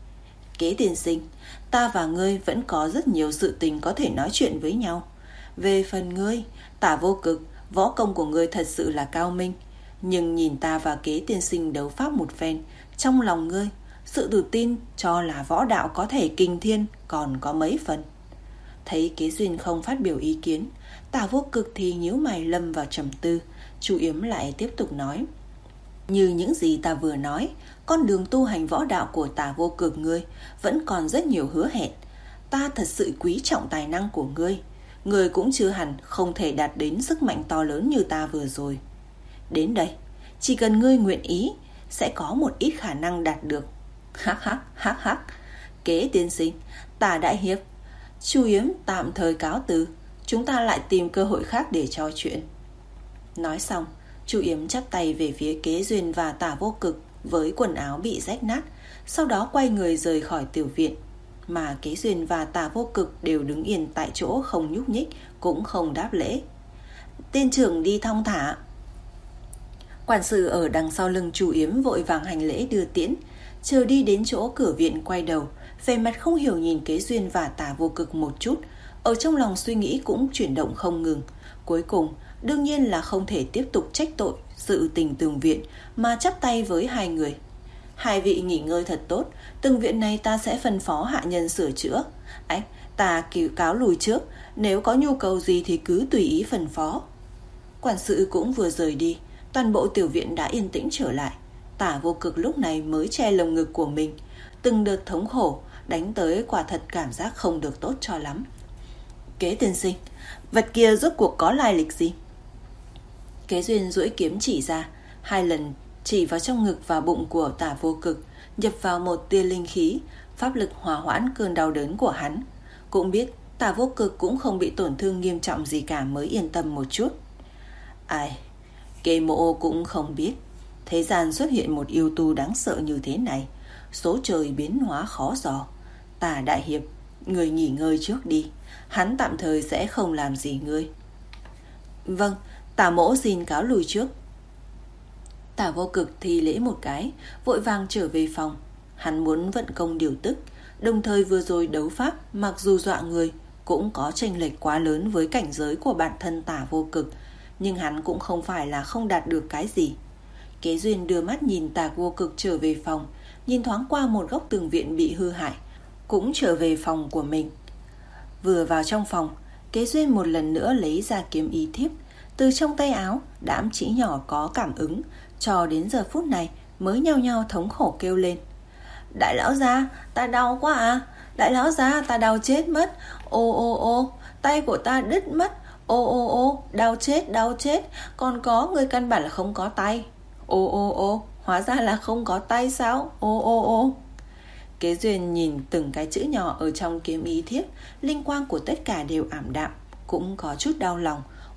Kế tiên sinh, ta và ngươi vẫn có rất nhiều sự tình có thể nói chuyện với nhau. Về phần ngươi, Tả Vô Cực, võ công của ngươi thật sự là cao minh, nhưng nhìn ta và Kế tiên sinh đấu pháp một phen, trong lòng ngươi, sự tự tin cho là võ đạo có thể kinh thiên còn có mấy phần. Thấy Kế Duyên không phát biểu ý kiến, Tả Vô Cực thì nhíu mày lâm vào trầm tư. Chu Yếm lại tiếp tục nói. Như những gì ta vừa nói, con đường tu hành võ đạo của Tả Vô Cực ngươi vẫn còn rất nhiều hứa hẹn. Ta thật sự quý trọng tài năng của ngươi. Ngươi cũng chưa hẳn không thể đạt đến sức mạnh to lớn như ta vừa rồi. Đến đây, chỉ cần ngươi nguyện ý, sẽ có một ít khả năng đạt được. Hắc hắc hắc hắc. Kế tiên sinh, Tả đại hiệp. Chu Yếm tạm thời cáo từ, chúng ta lại tìm cơ hội khác để trò chuyện. Nói xong, Chu Yếm chắp tay về phía Kế Duyên và Tả Vô Cực với quần áo bị rách nát, sau đó quay người rời khỏi tiểu viện. Mà Kế Duyên và Tả Vô Cực đều đứng yên tại chỗ không nhúc nhích, cũng không đáp lễ. Tiên trưởng đi thong thả. Quản sự ở đằng sau lưng Chu Yếm vội vàng hành lễ đưa tiễn, chờ đi đến chỗ cửa viện quay đầu, về mặt không hiểu nhìn Kế Duyên và Tả Vô Cực một chút, ở trong lòng suy nghĩ cũng chuyển động không ngừng. Cuối cùng, đương nhiên là không thể tiếp tục trách tội sự tình tường viện, mà chắp tay với hai người. Hai vị nghỉ ngơi thật tốt, tường viện này ta sẽ phân phó hạ nhân sửa chữa. Ách, ta cứu cáo lùi trước, nếu có nhu cầu gì thì cứ tùy ý phân phó. Quản sự cũng vừa rời đi, toàn bộ tiểu viện đã yên tĩnh trở lại. Tả Vô Cực lúc này mới che lồng ngực của mình, từng đợt thống khổ đánh tới, quả thật cảm giác không được tốt cho lắm. Kế tiên sinh, vật kia rốt cuộc có lai lịch gì? Kế Duyên duỗi kiếm chỉ ra, hai lần chỉ vào trong ngực và bụng của Tả Vô Cực, nhập vào một tia linh khí, pháp lực hòa hoãn cơn đau đớn của hắn. Cũng biết Tả Vô Cực cũng không bị tổn thương nghiêm trọng gì cả mới yên tâm một chút. Ai, Kế Mộ cũng không biết thế gian xuất hiện một yêu tu đáng sợ như thế này, số trời biến hóa khó dò. Tả đại hiệp, người nghỉ ngơi trước đi, hắn tạm thời sẽ không làm gì ngươi. Vâng, Tả mỗ xin cáo lùi trước. Tả Vô Cực thì lễ một cái, vội vàng trở về phòng. Hắn muốn vận công điều tức, đồng thời vừa rồi đấu pháp mặc dù dọa người, cũng có chênh lệch quá lớn với cảnh giới của bản thân Tả Vô Cực, nhưng hắn cũng không phải là không đạt được cái gì. Kế Duyên đưa mắt nhìn Tả Vô Cực trở về phòng, nhìn thoáng qua một góc tường viện bị hư hại, cũng trở về phòng của mình. Vừa vào trong phòng, Kế Duyên một lần nữa lấy ra kiếm ý thiếp, từ trong tay áo đám chỉ nhỏ có cảm ứng, cho đến giờ phút này mới nhao nhao thống khổ kêu lên. Đại lão gia, ta đau quá à, đại lão gia, ta đau chết mất, ô ô ô, tay của ta đứt mất, ô ô ô, đau chết, đau chết, còn có người căn bản là không có tay, ô ô ô, hóa ra là không có tay sao, ô ô ô. Kế Duyên nhìn từng cái chữ nhỏ ở trong kiếm ý thiếp, linh quang của tất cả đều ảm đạm, cũng có chút đau lòng,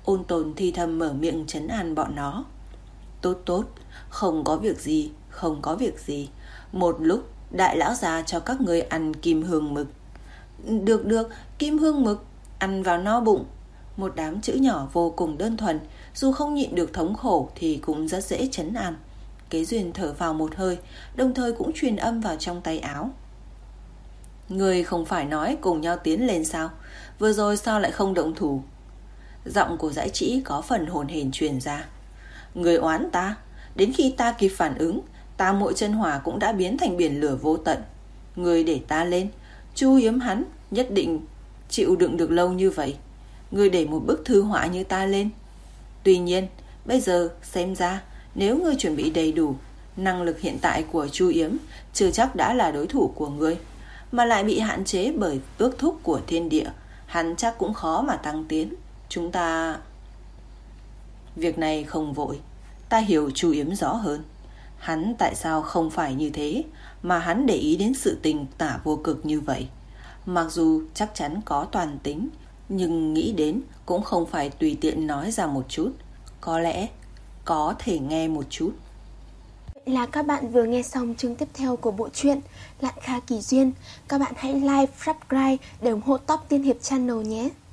ôn tồn thì thầm mở miệng trấn an bọn nó. Tốt tốt, không có việc gì, không có việc gì. Một lúc đại lão già cho các ngươi ăn kim hương mực. Được được, kim hương mực, ăn vào no bụng. Một đám chữ nhỏ vô cùng đơn thuần, dù không nhịn được thống khổ thì cũng rất dễ trấn an. Kế Duyên thở vào một hơi, đồng thời cũng truyền âm vào trong tay áo. Người không phải nói cùng nhau tiến lên sao? Vừa rồi sao lại không động thủ? Giọng của Dãi Trĩ có phần hồn hển truyền ra. Người oán ta, đến khi ta kịp phản ứng, ta Muội chân hỏa cũng đã biến thành biển lửa vô tận. Người để ta lên, Chu Yếm hắn nhất định chịu đựng được lâu như vậy. Người để một bức thư họa như ta lên. Tuy nhiên, bây giờ xem ra, nếu ngươi chuẩn bị đầy đủ, năng lực hiện tại của Chu Yếm chưa chắc đã là đối thủ của ngươi, mà lại bị hạn chế bởi ước thúc của thiên địa, hắn chắc cũng khó mà tăng tiến. Chúng ta... Việc này không vội, ta hiểu Chu Yếm rõ hơn. Hắn tại sao không phải như thế, mà hắn để ý đến sự tình tả vô cực như vậy. Mặc dù chắc chắn có toàn tính, nhưng nghĩ đến cũng không phải tùy tiện nói ra một chút. Có lẽ có thể nghe một chút. Vậy là các bạn vừa nghe xong chương tiếp theo của bộ truyện Lạn Kha Kỳ Duyên. Các bạn hãy like, subscribe để ủng hộ Top Tiên Hiệp Channel nhé.